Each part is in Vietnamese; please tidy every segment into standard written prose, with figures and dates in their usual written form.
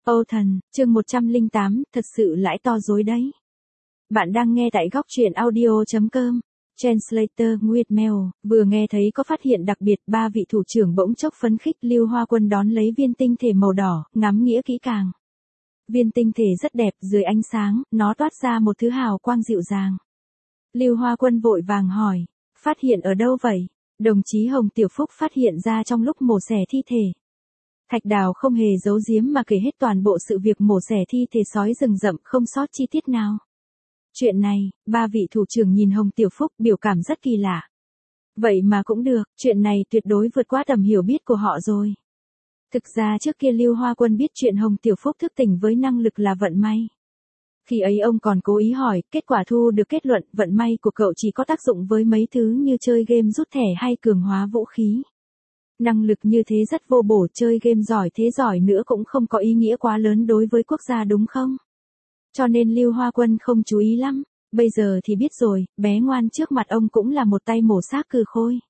Âu thần, chương 108, thật sự lãi to dối đấy. Bạn đang nghe tại góc truyện audio.com. Translator Nguyệt Mèo, vừa nghe thấy có phát hiện đặc biệt, ba vị thủ trưởng bỗng chốc phấn khích. Lưu Hoa Quân đón lấy viên tinh thể màu đỏ, ngắm nghĩa kỹ càng. Viên tinh thể rất đẹp, dưới ánh sáng, nó toát ra một thứ hào quang dịu dàng. Lưu Hoa Quân vội vàng hỏi, phát hiện ở đâu vậy? Đồng chí Hồng Tiểu Phúc phát hiện ra trong lúc mổ xẻ thi thể. Thạch Đào không hề giấu giếm mà kể hết toàn bộ sự việc mổ xẻ thi thể sói rừng rậm, không sót chi tiết nào. Chuyện này, ba vị thủ trưởng nhìn Hồng Tiểu Phúc biểu cảm rất kỳ lạ. Vậy mà cũng được, chuyện này tuyệt đối vượt qua tầm hiểu biết của họ rồi. Thực ra trước kia Lưu Hoa Quân biết chuyện Hồng Tiểu Phúc thức tỉnh với năng lực là vận may. Khi ấy ông còn cố ý hỏi, kết quả thu được kết luận vận may của cậu chỉ có tác dụng với mấy thứ như chơi game rút thẻ hay cường hóa vũ khí. Năng lực như thế rất vô bổ, chơi game giỏi thế giỏi nữa cũng không có ý nghĩa quá lớn đối với quốc gia đúng không? Cho nên Lưu Hoa Quân không chú ý lắm, bây giờ thì biết rồi, bé ngoan trước mặt ông cũng là một tay mổ xác cừ khôi.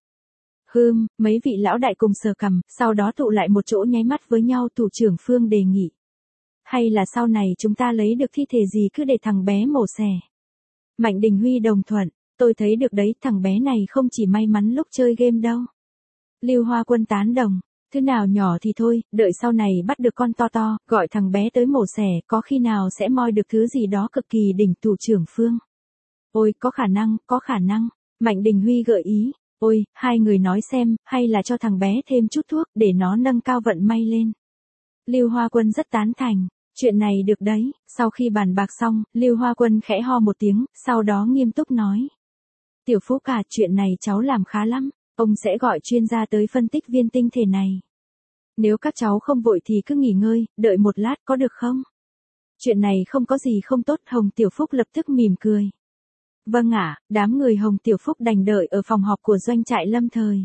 Mấy vị lão đại cùng sờ cằm, sau đó tụ lại một chỗ nháy mắt với nhau. Thủ trưởng Phương đề nghị. Hay là sau này chúng ta lấy được thi thể gì cứ để thằng bé mổ xẻ. Mạnh Đình Huy đồng thuận, tôi thấy được đấy, thằng bé này không chỉ may mắn lúc chơi game đâu. Lưu Hoa Quân tán đồng, thứ nào nhỏ thì thôi, đợi sau này bắt được con to to, gọi thằng bé tới mổ xẻ, có khi nào sẽ moi được thứ gì đó cực kỳ đỉnh. Thủ trưởng Phương. Ôi, có khả năng, Mạnh Đình Huy gợi ý, ôi, hai người nói xem, hay là cho thằng bé thêm chút thuốc để nó nâng cao vận may lên. Lưu Hoa Quân rất tán thành, chuyện này được đấy. Sau khi bàn bạc xong, Lưu Hoa Quân khẽ ho một tiếng, sau đó nghiêm túc nói. Tiểu Phúc à, chuyện này cháu làm khá lắm. Ông sẽ gọi chuyên gia tới phân tích viên tinh thể này. Nếu các cháu không vội thì cứ nghỉ ngơi, đợi một lát có được không? Chuyện này không có gì không tốt. Hồng Tiểu Phúc lập tức mỉm cười. Vâng ạ, đám người Hồng Tiểu Phúc đành đợi ở phòng họp của doanh trại lâm thời.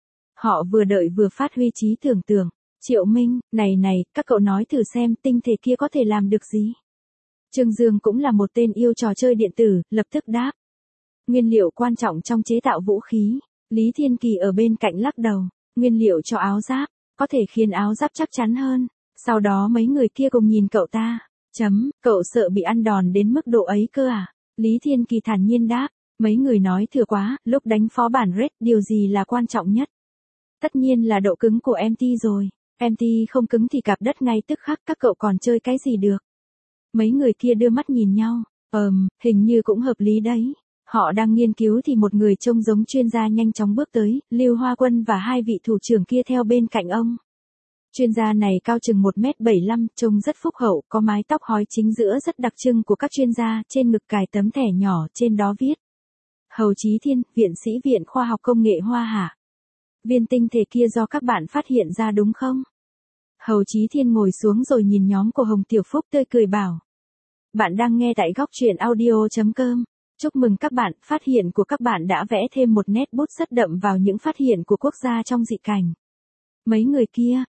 Họ vừa đợi vừa phát huy trí tưởng tượng. Triệu Minh, này, các cậu nói thử xem tinh thể kia có thể làm được gì? Trương Dương cũng là một tên yêu trò chơi điện tử, lập tức đáp. Nguyên liệu quan trọng trong chế tạo vũ khí. Lý Thiên Kỳ ở bên cạnh lắc đầu, nguyên liệu cho áo giáp, có thể khiến áo giáp chắc chắn hơn. Sau đó mấy người kia cùng nhìn cậu ta, cậu sợ bị ăn đòn đến mức độ ấy cơ à? Lý Thiên Kỳ thản nhiên đáp, mấy người nói thừa quá, lúc đánh phó bản Red, điều gì là quan trọng nhất? Tất nhiên là độ cứng của MT rồi, MT không cứng thì cạp đất ngay tức khắc, các cậu còn chơi cái gì được? Mấy người kia đưa mắt nhìn nhau, hình như cũng hợp lý đấy. Họ đang nghiên cứu thì một người trông giống chuyên gia nhanh chóng bước tới, Lưu Hoa Quân và hai vị thủ trưởng kia theo bên cạnh ông. Chuyên gia này cao chừng 1m75, trông rất phúc hậu, có mái tóc hói chính giữa rất đặc trưng của các chuyên gia, trên ngực cài tấm thẻ nhỏ, trên đó viết. Hầu Chí Thiên, viện sĩ Viện Khoa học Công nghệ Hoa Hạ. Viên tinh thể kia do các bạn phát hiện ra đúng không? Hầu Chí Thiên ngồi xuống rồi nhìn nhóm của Hồng Tiểu Phúc tươi cười bảo. Bạn đang nghe tại góc truyện audio.com. Chúc mừng các bạn, phát hiện của các bạn đã vẽ thêm một nét bút rất đậm vào những phát hiện của quốc gia trong dị cảnh. Mấy người kia,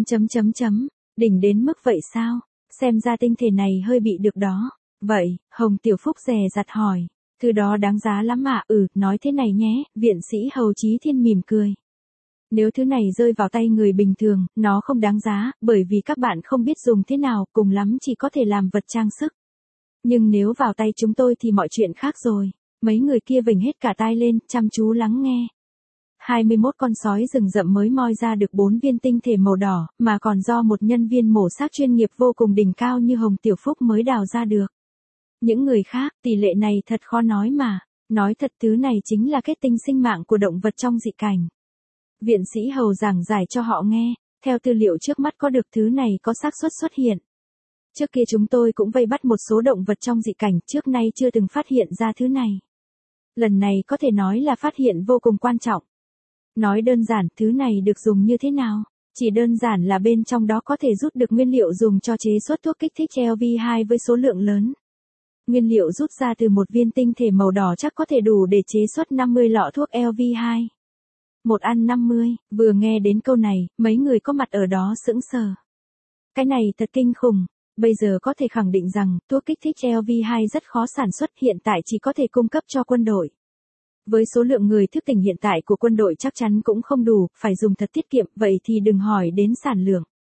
đỉnh đến mức vậy sao? Xem ra tinh thể này hơi bị được đó. Vậy, Hồng Tiểu Phúc dè dặt hỏi, thứ đó đáng giá lắm ạ? Nói thế này nhé, viện sĩ Hầu Chí Thiên mỉm cười. Nếu thứ này rơi vào tay người bình thường, nó không đáng giá, bởi vì các bạn không biết dùng thế nào, cùng lắm chỉ có thể làm vật trang sức. Nhưng nếu vào tay chúng tôi thì mọi chuyện khác rồi. Mấy người kia vểnh hết cả tai lên, chăm chú lắng nghe. 21 con sói rừng rậm mới moi ra được 4 viên tinh thể màu đỏ, mà còn do một nhân viên mổ xác chuyên nghiệp vô cùng đỉnh cao như Hồng Tiểu Phúc mới đào ra được. Những người khác, tỷ lệ này thật khó nói mà. Nói thật, thứ này chính là kết tinh sinh mạng của động vật trong dị cảnh. Viện sĩ Hầu giảng giải cho họ nghe, theo tư liệu trước mắt có được thứ này có xác suất xuất hiện. Trước kia chúng tôi cũng vây bắt một số động vật trong dị cảnh, trước nay chưa từng phát hiện ra thứ này. Lần này có thể nói là phát hiện vô cùng quan trọng. Nói đơn giản, thứ này được dùng như thế nào? Chỉ đơn giản là bên trong đó có thể rút được nguyên liệu dùng cho chế xuất thuốc kích thích LV2 với số lượng lớn. Nguyên liệu rút ra từ một viên tinh thể màu đỏ chắc có thể đủ để chế xuất 50 lọ thuốc LV2. Một ăn 50, vừa nghe đến câu này, mấy người có mặt ở đó sững sờ. Cái này thật kinh khủng. Bây giờ có thể khẳng định rằng, thuốc kích thích LV2 rất khó sản xuất, hiện tại chỉ có thể cung cấp cho quân đội. Với số lượng người thức tỉnh hiện tại của quân đội chắc chắn cũng không đủ, phải dùng thật tiết kiệm, vậy thì đừng hỏi đến sản lượng.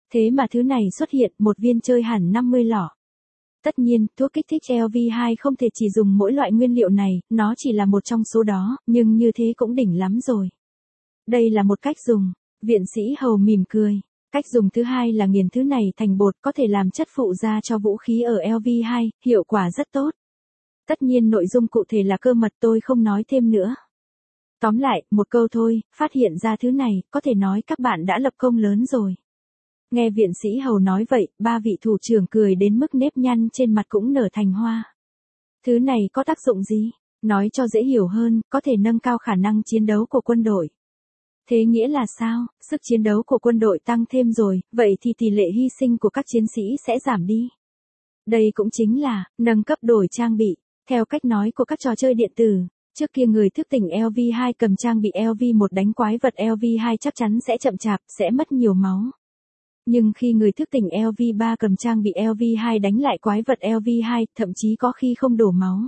Thế mà thứ này xuất hiện một viên chơi hẳn 50 lọ. Tất nhiên, thuốc kích thích LV2 không thể chỉ dùng mỗi loại nguyên liệu này, nó chỉ là một trong số đó, nhưng như thế cũng đỉnh lắm rồi. Đây là một cách dùng. Viện sĩ Hầu mỉm cười. Cách dùng thứ hai là nghiền thứ này thành bột, có thể làm chất phụ ra cho vũ khí ở LV2, hiệu quả rất tốt. Tất nhiên nội dung cụ thể là cơ mật, tôi không nói thêm nữa. Tóm lại, một câu thôi, phát hiện ra thứ này, có thể nói các bạn đã lập công lớn rồi. Nghe viện sĩ Hầu nói vậy, ba vị thủ trưởng cười đến mức nếp nhăn trên mặt cũng nở thành hoa. Thứ này có tác dụng gì? Nói cho dễ hiểu hơn, có thể nâng cao khả năng chiến đấu của quân đội. Thế nghĩa là sao? Sức chiến đấu của quân đội tăng thêm rồi, vậy thì tỷ lệ hy sinh của các chiến sĩ sẽ giảm đi. Đây cũng chính là nâng cấp đổi trang bị. Theo cách nói của các trò chơi điện tử, trước kia người thức tỉnh LV2 cầm trang bị LV1 đánh quái vật LV2 chắc chắn sẽ chậm chạp, sẽ mất nhiều máu. Nhưng khi người thức tỉnh LV3 cầm trang bị LV2 đánh lại quái vật LV2, thậm chí có khi không đổ máu.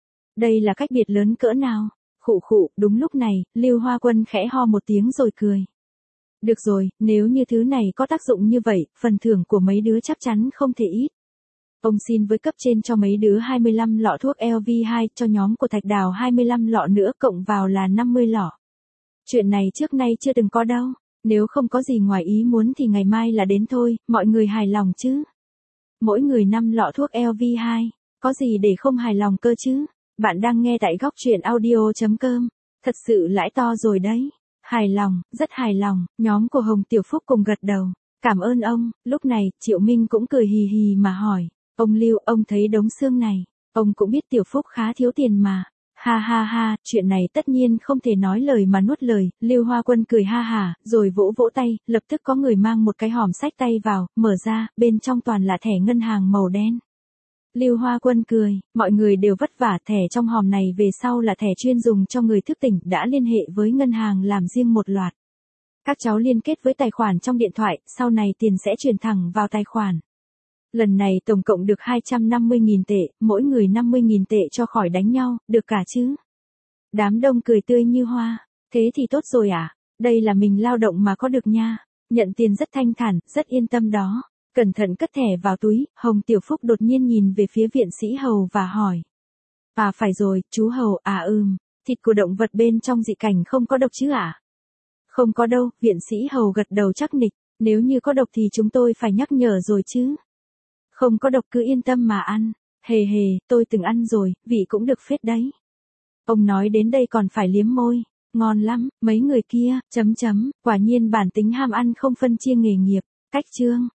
Đây là cách biệt lớn cỡ nào? Khụ khụ, đúng lúc này, Lưu Hoa Quân khẽ ho một tiếng rồi cười. Được rồi, nếu như thứ này có tác dụng như vậy, phần thưởng của mấy đứa chắc chắn không thể ít. Ông xin với cấp trên cho mấy đứa 25 lọ thuốc LV2, cho nhóm của Thạch Đào 25 lọ nữa, cộng vào là 50 lọ. Chuyện này trước nay chưa từng có đâu. Nếu không có gì ngoài ý muốn thì ngày mai là đến thôi, mọi người hài lòng chứ? Mỗi người 5 lọ thuốc LV2, có gì để không hài lòng cơ chứ? Bạn đang nghe tại góc truyện audio.com. Thật sự lãi to rồi đấy. Hài lòng, rất hài lòng, nhóm của Hồng Tiểu Phúc cùng gật đầu. Cảm ơn ông. Lúc này, Triệu Minh cũng cười hì hì mà hỏi. Ông Lưu, ông thấy đống xương này. Ông cũng biết Tiểu Phúc khá thiếu tiền mà. Ha ha ha, chuyện này tất nhiên không thể nói lời mà nuốt lời. Lưu Hoa Quân cười ha hả, rồi vỗ vỗ tay, lập tức có người mang một cái hòm xách tay vào, mở ra, bên trong toàn là thẻ ngân hàng màu đen. Lưu Hoa Quân cười, mọi người đều vất vả, thẻ trong hòm này về sau là thẻ chuyên dùng cho người thức tỉnh, đã liên hệ với ngân hàng làm riêng một loạt. Các cháu liên kết với tài khoản trong điện thoại, sau này tiền sẽ chuyển thẳng vào tài khoản. Lần này tổng cộng được 250.000 tệ, mỗi người 50.000 tệ cho khỏi đánh nhau, được cả chứ? Đám đông cười tươi như hoa. Thế thì tốt rồi à? Đây là mình lao động mà có được nha. Nhận tiền rất thanh thản, rất yên tâm đó. Cẩn thận cất thẻ vào túi, Hồng Tiểu Phúc đột nhiên nhìn về phía viện sĩ Hầu và hỏi. À phải rồi, chú Hầu, thịt của động vật bên trong dị cảnh không có độc chứ à? Không có đâu, viện sĩ Hầu gật đầu chắc nịch, nếu như có độc thì chúng tôi phải nhắc nhở rồi chứ. Không có độc cứ yên tâm mà ăn. Hề hề, tôi từng ăn rồi, vị cũng được phết đấy. Ông nói đến đây còn phải liếm môi. Ngon lắm, mấy người kia, quả nhiên bản tính ham ăn không phân chia nghề nghiệp. Cách chương.